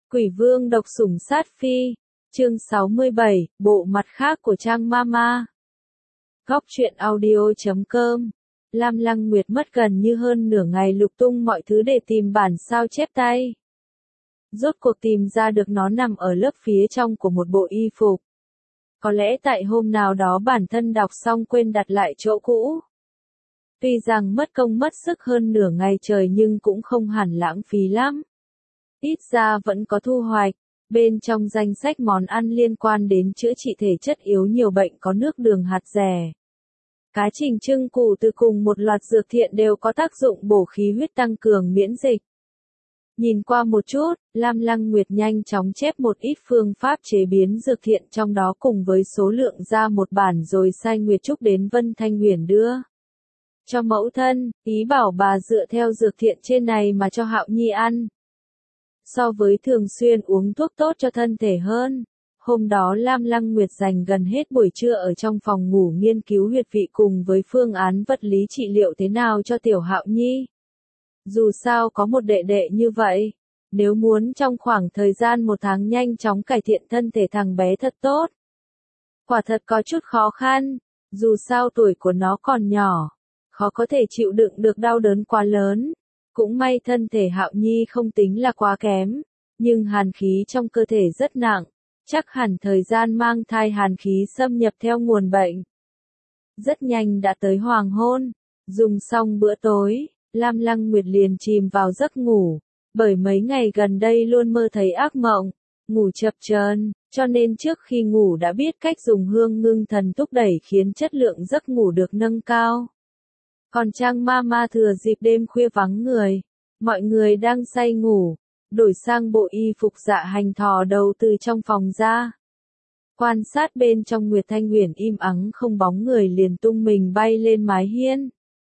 Quỷ vương độc sủng sát phi, chương 67, bộ mặt khác của Trang Mama. Góc truyện audio.com. Lam Lăng Nguyệt mất gần như hơn nửa ngày lục tung mọi thứ để tìm bản sao chép tay. Rốt cuộc tìm ra được nó nằm ở lớp phía trong của một bộ y phục. Có lẽ tại hôm nào đó bản thân đọc xong quên đặt lại chỗ cũ. Tuy rằng mất công mất sức hơn nửa ngày trời nhưng cũng không hẳn lãng phí lắm. Ít ra vẫn có thu hoạch, bên trong danh sách món ăn liên quan đến chữa trị thể chất yếu nhiều bệnh có nước đường hạt dẻ. Cá trình trưng củ từ cùng một loạt dược thiện đều có tác dụng bổ khí huyết tăng cường miễn dịch. Nhìn qua một chút, Lam Lăng Nguyệt nhanh chóng chép một ít phương pháp chế biến dược thiện trong đó cùng với số lượng ra một bản rồi sai Nguyệt Trúc đến Vân Thanh Huyền đưa cho mẫu thân, ý bảo bà dựa theo dược thiện trên này mà cho Hạo Nhi ăn. So với thường xuyên uống thuốc tốt cho thân thể hơn, hôm đó Lam Lăng Nguyệt dành gần hết buổi trưa ở trong phòng ngủ nghiên cứu huyệt vị cùng với phương án vật lý trị liệu thế nào cho tiểu Hạo Nhi. Dù sao có một đệ đệ như vậy, nếu muốn trong khoảng thời gian một tháng nhanh chóng cải thiện thân thể thằng bé thật tốt. Quả thật có chút khó khăn, dù sao tuổi của nó còn nhỏ, khó có thể chịu đựng được đau đớn quá lớn. Cũng may thân thể Hạo Nhi không tính là quá kém, nhưng hàn khí trong cơ thể rất nặng, chắc hẳn thời gian mang thai hàn khí xâm nhập theo nguồn bệnh. Rất nhanh đã tới hoàng hôn, dùng xong bữa tối, Lam Lăng Nguyệt liền chìm vào giấc ngủ, bởi mấy ngày gần đây luôn mơ thấy ác mộng, ngủ chập chờn, cho nên trước khi ngủ đã biết cách dùng hương ngưng thần thúc đẩy khiến chất lượng giấc ngủ được nâng cao. Còn Trang Mama thừa dịp đêm khuya vắng người, mọi người đang say ngủ, đổi sang bộ y phục dạ hành thò đầu từ trong phòng ra. Quan sát bên trong Nguyệt Thanh Huyền im ắng không bóng người liền tung mình bay lên mái hiên.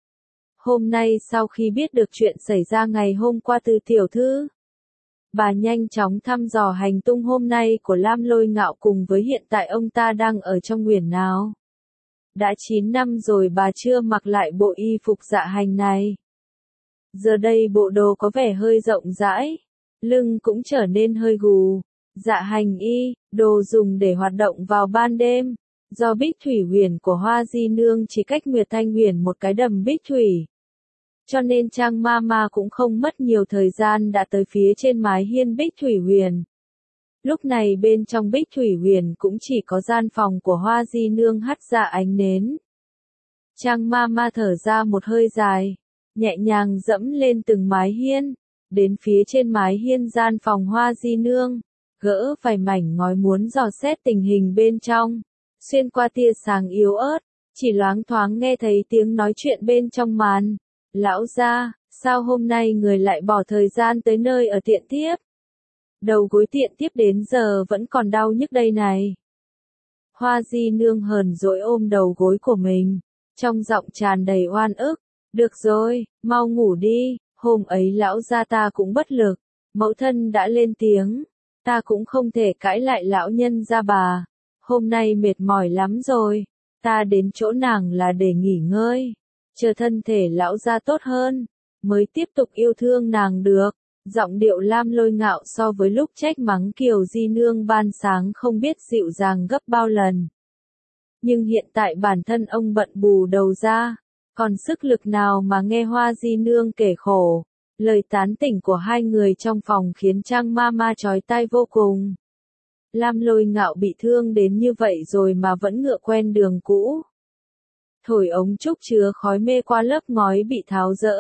Hôm nay sau khi biết được chuyện xảy ra ngày hôm qua từ tiểu thư, bà nhanh chóng thăm dò hành tung hôm nay của Lam Lôi Ngạo cùng với hiện tại ông ta đang ở trong huyền nào. Đã 9 năm rồi bà chưa mặc lại bộ y phục dạ hành này. Giờ đây bộ đồ có vẻ hơi rộng rãi, lưng cũng trở nên hơi gù. Dạ hành y, đồ dùng để hoạt động vào ban đêm. Do Bích Thủy Huyền của Hoa Di Nương chỉ cách Nguyệt Thanh Huyền một cái đầm Bích Thủy. Cho nên Trang Mama cũng không mất nhiều thời gian đã tới phía trên mái hiên Bích Thủy Huyền. Lúc này bên trong Bích Thủy Huyền cũng chỉ có gian phòng của Hoa Di Nương hắt ra ánh nến. Trang Mama thở ra một hơi dài, nhẹ nhàng dẫm lên từng mái hiên, đến phía trên mái hiên gian phòng Hoa Di Nương, gỡ vài mảnh ngói muốn dò xét tình hình bên trong, xuyên qua tia sáng yếu ớt, chỉ loáng thoáng nghe thấy tiếng nói chuyện bên trong màn. Lão gia, sao hôm nay người lại bỏ thời gian tới nơi ở tiện tiếp? Đầu gối tiện tiếp đến giờ vẫn còn đau nhức đây này. Hoa Di Nương hờn dỗi ôm đầu gối của mình, trong giọng tràn đầy oan ức. Được rồi, mau ngủ đi, hôm ấy lão gia ta cũng bất lực, mẫu thân đã lên tiếng, ta cũng không thể cãi lại lão nhân gia bà. Hôm nay mệt mỏi lắm rồi, ta đến chỗ nàng là để nghỉ ngơi, chờ thân thể lão gia tốt hơn, mới tiếp tục yêu thương nàng được. Giọng điệu Lam Lôi Ngạo so với lúc trách mắng Kiều Di Nương ban sáng không biết dịu dàng gấp bao lần. Nhưng hiện tại bản thân ông bận bù đầu ra, còn sức lực nào mà nghe Hoa Di Nương kể khổ. Lời tán tỉnh của hai người trong phòng khiến Trang Mama chói tai vô cùng. Lam Lôi Ngạo bị thương đến như vậy rồi mà vẫn ngựa quen đường cũ. Thổi ống trúc chứa khói mê qua lớp ngói bị tháo dỡ.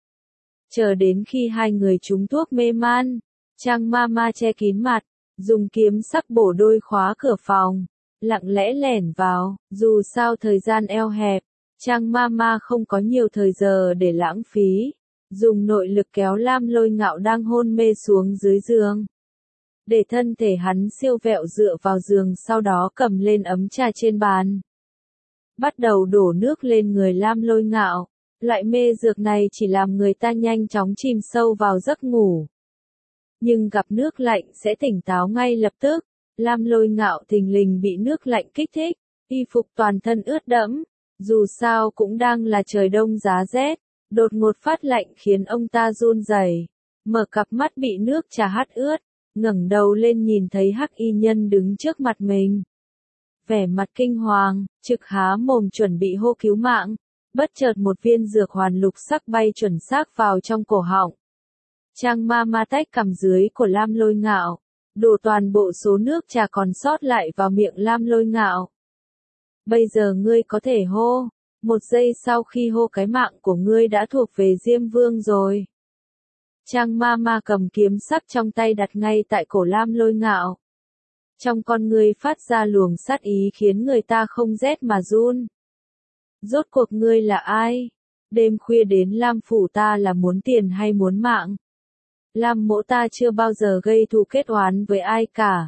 Chờ đến khi hai người trúng thuốc mê man, Trang Mama che kín mặt, dùng kiếm sắc bổ đôi khóa cửa phòng, lặng lẽ lẻn vào. Dù sao thời gian eo hẹp, Trang Mama không có nhiều thời giờ để lãng phí, dùng nội lực kéo Lam Lôi Ngạo đang hôn mê xuống dưới giường. Để thân thể hắn siêu vẹo dựa vào giường, sau đó cầm lên ấm trà trên bàn. Bắt đầu đổ nước lên người Lam Lôi Ngạo. Loại mê dược này chỉ làm người ta nhanh chóng chìm sâu vào giấc ngủ. Nhưng gặp nước lạnh sẽ tỉnh táo ngay lập tức. Lam Lôi Ngạo thình lình bị nước lạnh kích thích, y phục toàn thân ướt đẫm. Dù sao cũng đang là trời đông giá rét, đột ngột phát lạnh khiến ông ta run rẩy, mở cặp mắt bị nước trà hắt ướt, ngẩng đầu lên nhìn thấy hắc y nhân đứng trước mặt mình. Vẻ mặt kinh hoàng, trực há mồm chuẩn bị hô cứu mạng, bất chợt một viên dược hoàn lục sắc bay chuẩn xác vào trong cổ họng. Trang ma ma tách cằm dưới của Lam Lôi Ngạo, đổ toàn bộ số nước trà còn sót lại vào miệng Lam Lôi Ngạo. Bây giờ ngươi có thể hô, một giây sau khi hô cái mạng của ngươi đã thuộc về Diêm Vương rồi. Trang ma ma cầm kiếm sắc trong tay đặt ngay tại cổ Lam Lôi Ngạo. Trong con ngươi phát ra luồng sát ý khiến người ta không rét mà run. Rốt cuộc ngươi là ai? Đêm khuya đến Lam phủ ta là muốn tiền hay muốn mạng? Lam mỗ ta chưa bao giờ gây thù kết oán với ai cả.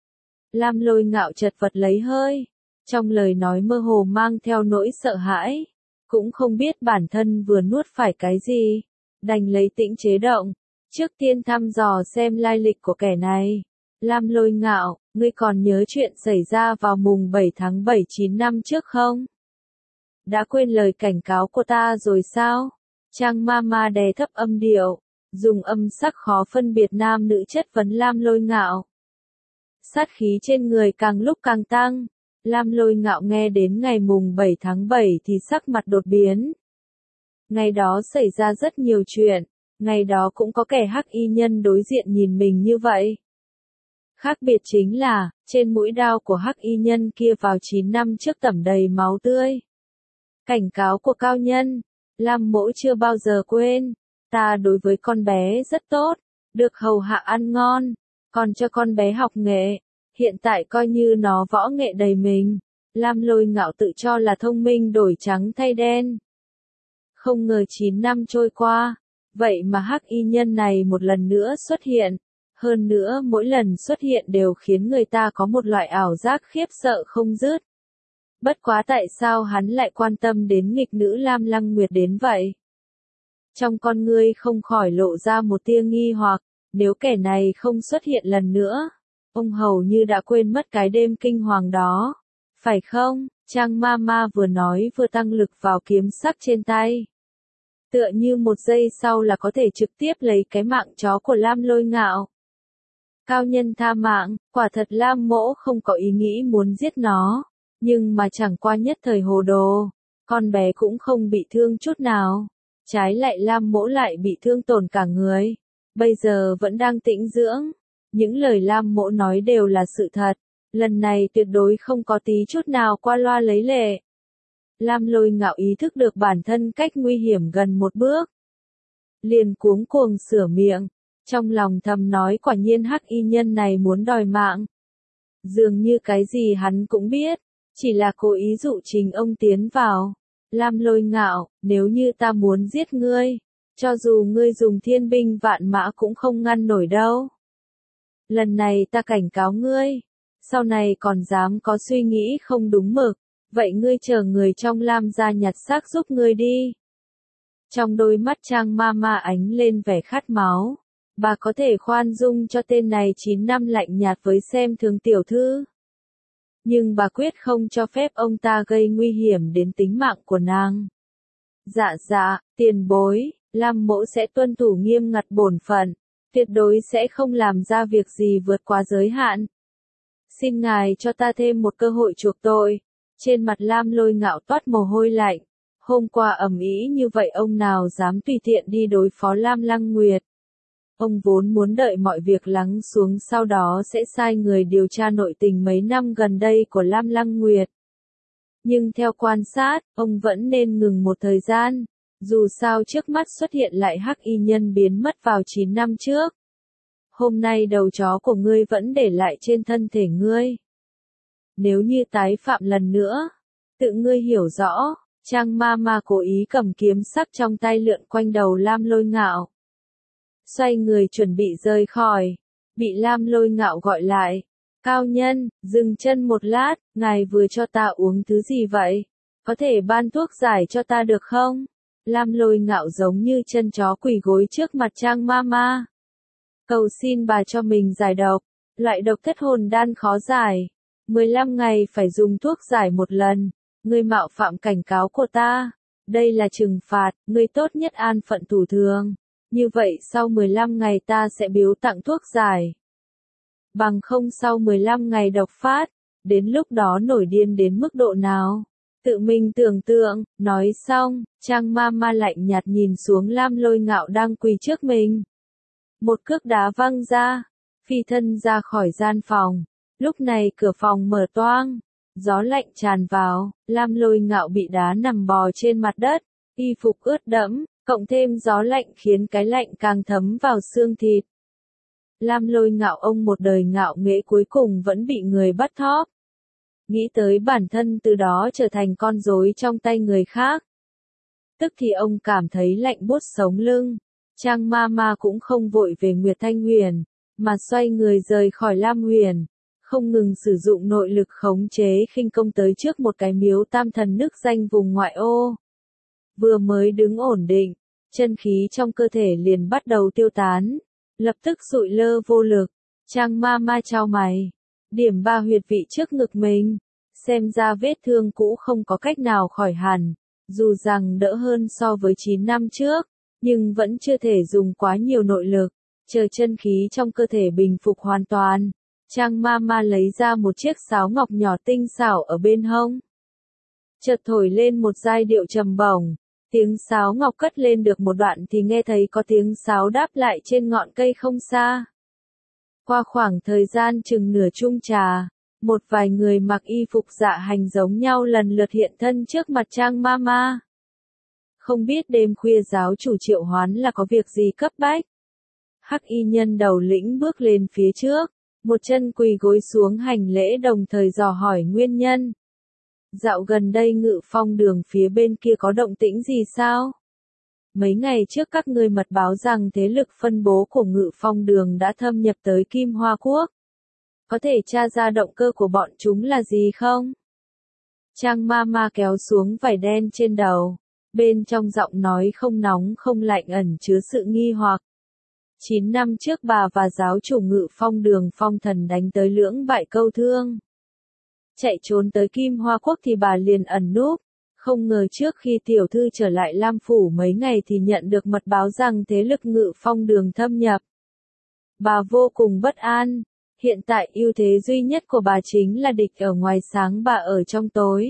Lam Lôi Ngạo chật vật lấy hơi, trong lời nói mơ hồ mang theo nỗi sợ hãi, cũng không biết bản thân vừa nuốt phải cái gì, đành lấy tĩnh chế động, trước tiên thăm dò xem lai lịch của kẻ này. Lam Lôi Ngạo, ngươi còn nhớ chuyện xảy ra vào mùng 7 tháng 7 9 năm trước không? Đã quên lời cảnh cáo của ta rồi sao? Trang ma ma đè thấp âm điệu, dùng âm sắc khó phân biệt nam nữ chất vấn Lam Lôi Ngạo. Sát khí trên người càng lúc càng tăng, Lam Lôi Ngạo nghe đến ngày mùng 7 tháng 7 thì sắc mặt đột biến. Ngày đó xảy ra rất nhiều chuyện, ngày đó cũng có kẻ hắc y nhân đối diện nhìn mình như vậy. Khác biệt chính là, trên mũi đao của hắc y nhân kia vào 9 năm trước tẩm đầy máu tươi. Cảnh cáo của cao nhân, Lam mỗ chưa bao giờ quên, ta đối với con bé rất tốt, được hầu hạ ăn ngon, còn cho con bé học nghệ, hiện tại coi như nó võ nghệ đầy mình. Lam Lôi Ngạo tự cho là thông minh đổi trắng thay đen. Không ngờ 9 năm trôi qua, vậy mà hắc y nhân này một lần nữa xuất hiện. Hơn nữa mỗi lần xuất hiện đều khiến người ta có một loại ảo giác khiếp sợ không dứt. Bất quá tại sao hắn lại quan tâm đến nghịch nữ Lam Lăng Nguyệt đến vậy? Trong con ngươi không khỏi lộ ra một tia nghi hoặc, nếu kẻ này không xuất hiện lần nữa, ông hầu như đã quên mất cái đêm kinh hoàng đó, phải không? Trang ma ma vừa nói vừa tăng lực vào kiếm sắc trên tay. Tựa như một giây sau là có thể trực tiếp lấy cái mạng chó của Lam Lôi Ngạo. Cao nhân tha mạng, quả thật Lam mỗ không có ý nghĩ muốn giết nó, nhưng mà chẳng qua nhất thời hồ đồ, con bé cũng không bị thương chút nào, trái lại Lam mỗ lại bị thương tổn cả người, bây giờ vẫn đang tĩnh dưỡng, những lời Lam mỗ nói đều là sự thật, lần này tuyệt đối không có tí chút nào qua loa lấy lệ. Lam Lôi Ngạo ý thức được bản thân cách nguy hiểm gần một bước, liền cuống cuồng sửa miệng. Trong lòng thầm nói quả nhiên hắc y nhân này muốn đòi mạng. Dường như cái gì hắn cũng biết, chỉ là cố ý dụ Trình ông tiến vào. Lam Lôi Ngạo, nếu như ta muốn giết ngươi, cho dù ngươi dùng thiên binh vạn mã cũng không ngăn nổi đâu. Lần này ta cảnh cáo ngươi, sau này còn dám có suy nghĩ không đúng mực, vậy ngươi chờ người trong Lam gia nhặt xác giúp ngươi đi. Trong đôi mắt Trang ma ma ánh lên vẻ khát máu. Bà có thể khoan dung cho tên này 9 năm lạnh nhạt với xem thường tiểu thư. Nhưng bà quyết không cho phép ông ta gây nguy hiểm đến tính mạng của nàng. Dạ, tiền bối, Lam mỗ sẽ tuân thủ nghiêm ngặt bổn phận, tuyệt đối sẽ không làm ra việc gì vượt quá giới hạn. Xin ngài cho ta thêm một cơ hội chuộc tội. Trên mặt Lam Lôi Ngạo toát mồ hôi lạnh. Hôm qua ầm ĩ như vậy ông nào dám tùy tiện đi đối phó Lam Lăng Nguyệt. Ông vốn muốn đợi mọi việc lắng xuống sau đó sẽ sai người điều tra nội tình mấy năm gần đây của Lam Lăng Nguyệt. Nhưng theo quan sát, ông vẫn nên ngừng một thời gian, dù sao trước mắt xuất hiện lại hắc y nhân biến mất vào 9 năm trước. Hôm nay đầu chó của ngươi vẫn để lại trên thân thể ngươi. Nếu như tái phạm lần nữa, tự ngươi hiểu rõ. Trang ma ma cố ý cầm kiếm sắc trong tay lượn quanh đầu Lam Lôi Ngạo. Xoay người chuẩn bị rời khỏi, bị Lam Lôi Ngạo gọi lại. Cao nhân, dừng chân một lát, ngài vừa cho ta uống thứ gì vậy? Có thể ban thuốc giải cho ta được không? Lam Lôi Ngạo giống như chân chó quỳ gối trước mặt Trang ma ma. Cầu xin bà cho mình giải độc, loại độc thất hồn đan khó giải. 15 ngày phải dùng thuốc giải một lần. Ngươi mạo phạm cảnh cáo của ta, đây là trừng phạt, ngươi tốt nhất an phận thủ thường. Như vậy sau 15 ngày ta sẽ biếu tặng thuốc giải. bằng không sau 15 ngày độc phát, đến lúc đó nổi điên đến mức độ nào. Tự mình tưởng tượng, nói xong, Trang Mama lạnh nhạt nhìn xuống Lam Lôi Ngạo đang quỳ trước mình. Một cước đá văng ra, phi thân ra khỏi gian phòng. Lúc này cửa phòng mở toang, gió lạnh tràn vào, Lam Lôi Ngạo bị đá nằm bò trên mặt đất, y phục ướt đẫm, cộng thêm gió lạnh khiến cái lạnh càng thấm vào xương thịt. Lam Lôi Ngạo ông một đời ngạo nghễ cuối cùng vẫn bị người bắt thóp. Nghĩ tới bản thân từ đó trở thành con rối trong tay người khác. Tức thì ông cảm thấy lạnh buốt sống lưng. Trang Mama cũng không vội về Nguyệt Thanh Huyền, mà xoay người rời khỏi Lam Huyền, không ngừng sử dụng nội lực khống chế khinh công tới trước một cái miếu tam thần nức danh vùng ngoại ô. Vừa mới đứng ổn định, chân khí trong cơ thể liền bắt đầu tiêu tán, lập tức sụi lơ vô lực. Trang Mama chau mày, điểm 3 huyệt vị trước ngực mình, xem ra vết thương cũ không có cách nào khỏi hẳn, dù rằng đỡ hơn so với 9 năm trước, nhưng vẫn chưa thể dùng quá nhiều nội lực, chờ chân khí trong cơ thể bình phục hoàn toàn. Trang Mama lấy ra một chiếc sáo ngọc nhỏ tinh xảo ở bên hông. Chợt thổi lên một giai điệu trầm bổng, tiếng sáo ngọc cất lên được một đoạn thì nghe thấy có tiếng sáo đáp lại trên ngọn cây không xa. Qua khoảng thời gian chừng nửa chung trà, một vài người mặc y phục dạ hành giống nhau lần lượt hiện thân trước mặt Trang Mama. Không biết đêm khuya giáo chủ triệu hoán là có việc gì cấp bách. Hắc y nhân đầu lĩnh bước lên phía trước, một chân quỳ gối xuống hành lễ đồng thời dò hỏi nguyên nhân. Dạo gần đây Ngự Phong Đường phía bên kia có động tĩnh gì sao? Mấy ngày trước các ngươi mật báo rằng thế lực phân bố của Ngự Phong Đường đã thâm nhập tới Kim Hoa Quốc. Có thể tra ra động cơ của bọn chúng là gì không? Trang Mama kéo xuống vải đen trên đầu, bên trong giọng nói không nóng không lạnh ẩn chứa sự nghi hoặc. 9 năm trước bà và giáo chủ Ngự Phong Đường Phong Thần đánh tới lưỡng bại câu thương. Chạy trốn tới Kim Hoa Quốc thì bà liền ẩn núp, không ngờ trước khi tiểu thư trở lại Lam Phủ mấy ngày thì nhận được mật báo rằng thế lực Ngự Phong Đường thâm nhập. Bà vô cùng bất an, hiện tại ưu thế duy nhất của bà chính là địch ở ngoài sáng bà ở trong tối.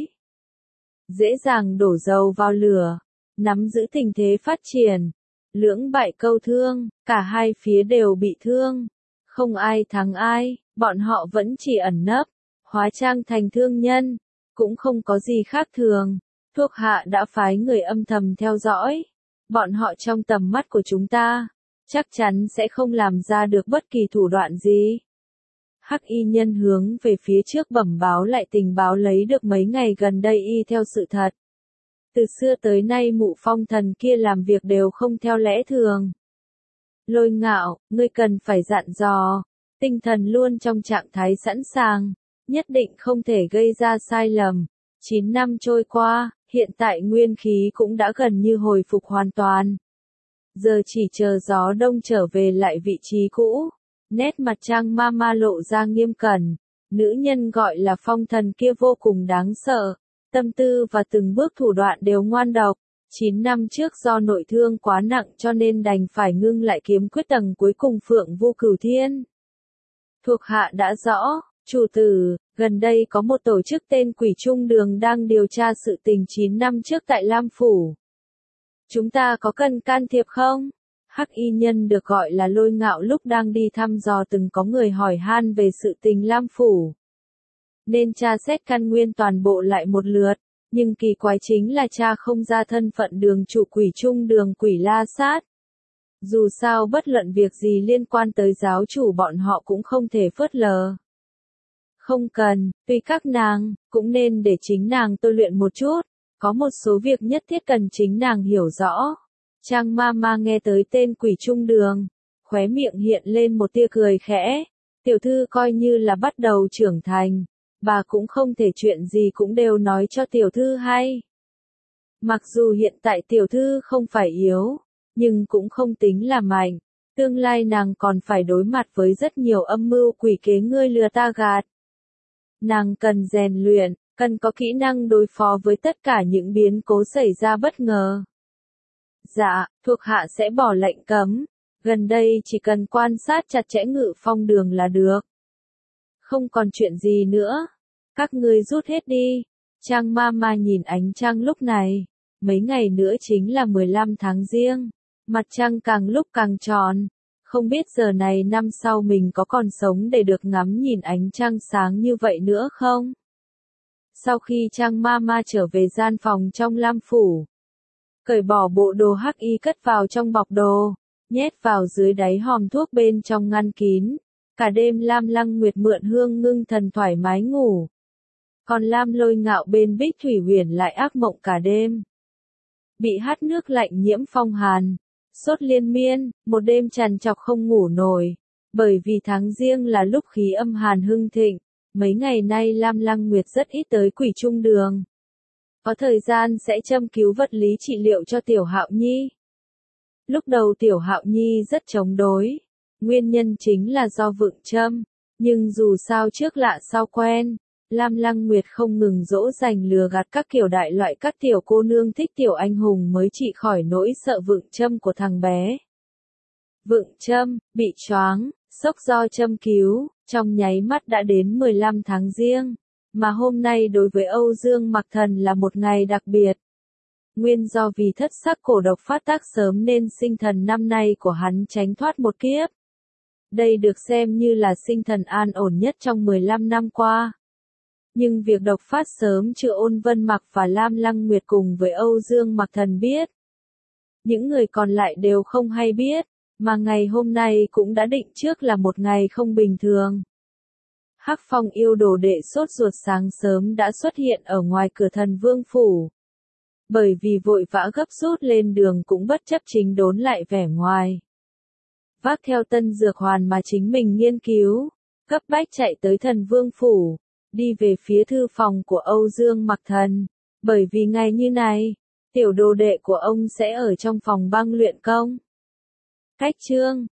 Dễ dàng đổ dầu vào lửa, nắm giữ tình thế phát triển. Lưỡng bại câu thương, cả hai phía đều bị thương. Không ai thắng ai, bọn họ vẫn chỉ ẩn nấp, hóa trang thành thương nhân, cũng không có gì khác thường. Thuộc hạ đã phái người âm thầm theo dõi. Bọn họ trong tầm mắt của chúng ta, chắc chắn sẽ không làm ra được bất kỳ thủ đoạn gì. Hắc y nhân hướng về phía trước bẩm báo lại tình báo lấy được mấy ngày gần đây y theo sự thật. Từ xưa tới nay Mụ Phong Thần kia làm việc đều không theo lẽ thường. Lôi Ngạo, ngươi cần phải dặn dò, tinh thần luôn trong trạng thái sẵn sàng, nhất định không thể gây ra sai lầm. 9 năm trôi qua, hiện tại nguyên khí cũng đã gần như hồi phục hoàn toàn. Giờ chỉ chờ gió đông trở về lại vị trí cũ. Nét mặt Trang Mama lộ ra nghiêm cẩn, nữ nhân gọi là Phong Thần kia vô cùng đáng sợ. Tâm tư và từng bước thủ đoạn đều ngoan độc. 9 năm trước do nội thương quá nặng cho nên đành phải ngưng lại kiếm quyết tầng cuối cùng Phượng Vô Cửu Thiên. Thuộc hạ đã rõ, chủ tử, gần đây có một tổ chức tên Quỷ Trung Đường đang điều tra sự tình 9 năm trước tại Lam Phủ. Chúng ta có cần can thiệp không? Hắc y nhân được gọi là Lôi Ngạo lúc đang đi thăm dò từng có người hỏi han về sự tình Lam Phủ. Nên tra xét căn nguyên toàn bộ lại một lượt, nhưng kỳ quái chính là tra không ra thân phận đường chủ Quỷ Trung Đường Quỷ La Sát. Dù sao bất luận việc gì liên quan tới giáo chủ bọn họ cũng không thể phớt lờ. Không cần, tuy các nàng, cũng nên để chính nàng tôi luyện một chút, có một số việc nhất thiết cần chính nàng hiểu rõ. Trang Mama nghe tới tên Quỷ Trung Đường, khóe miệng hiện lên một tia cười khẽ. Tiểu thư coi như là bắt đầu trưởng thành, bà cũng không thể chuyện gì cũng đều nói cho tiểu thư hay. Mặc dù hiện tại tiểu thư không phải yếu, nhưng cũng không tính là mạnh. Tương lai nàng còn phải đối mặt với rất nhiều âm mưu quỷ kế ngươi lừa ta gạt. Nàng cần rèn luyện, cần có kỹ năng đối phó với tất cả những biến cố xảy ra bất ngờ. Dạ, thuộc hạ sẽ bỏ lệnh cấm. Gần đây chỉ cần quan sát chặt chẽ Ngự Phong Đường là được. Không còn chuyện gì nữa. Các ngươi rút hết đi. Trang Mama nhìn ánh trăng lúc này. Mấy ngày nữa chính là 15 tháng Giêng. Mặt trăng càng lúc càng tròn. Không biết giờ này năm sau mình có còn sống để được ngắm nhìn ánh trăng sáng như vậy nữa không? Sau khi Trang Mama trở về gian phòng trong Lam Phủ, cởi bỏ bộ đồ hắc y cất vào trong bọc đồ, nhét vào dưới đáy hòm thuốc bên trong ngăn kín. Cả đêm Lam Lăng Nguyệt mượn hương ngưng thần thoải mái ngủ. Còn Lam Lôi Ngạo bên Bích Thủy Huyền lại ác mộng cả đêm. Bị hắt nước lạnh nhiễm phong hàn, sốt liên miên, một đêm trằn trọc không ngủ nổi. Bởi vì tháng Giêng là lúc khí âm hàn hưng thịnh, mấy ngày nay Lam Lăng Nguyệt rất ít tới Quỷ Trung Đường. Có thời gian sẽ châm cứu vật lý trị liệu cho Tiểu Hạo Nhi. Lúc đầu Tiểu Hạo Nhi rất chống đối, nguyên nhân chính là do vượng châm, nhưng dù sao trước lạ sau quen, Lam Lăng Nguyệt không ngừng dỗ dành lừa gạt các kiểu đại loại các tiểu cô nương thích tiểu anh hùng mới trị khỏi nỗi sợ vượng châm của thằng bé. Vượng châm, bị choáng, sốc do châm cứu, trong nháy mắt đã đến 15 tháng Giêng, mà hôm nay đối với Âu Dương Mặc Thần là một ngày đặc biệt. Nguyên do vì thất sắc cổ độc phát tác sớm nên sinh thần năm nay của hắn tránh thoát một kiếp. Đây được xem như là sinh thần an ổn nhất trong 15 năm qua. Nhưng việc độc phát sớm chưa Ôn Vân Mặc và Lam Lăng Nguyệt cùng với Âu Dương Mặc Thần biết. Những người còn lại đều không hay biết, mà ngày hôm nay cũng đã định trước là một ngày không bình thường. Hắc Phong yêu đồ đệ sốt ruột sáng sớm đã xuất hiện ở ngoài cửa Thần Vương Phủ. Bởi vì vội vã gấp rút lên đường cũng bất chấp chính đốn lại vẻ ngoài. Vác theo tân dược hoàn mà chính mình nghiên cứu, cấp bách chạy tới Thần Vương Phủ, đi về phía thư phòng của Âu Dương Mặc Thần, bởi vì ngày như này, tiểu đồ đệ của ông sẽ ở trong phòng băng luyện công. Cách chương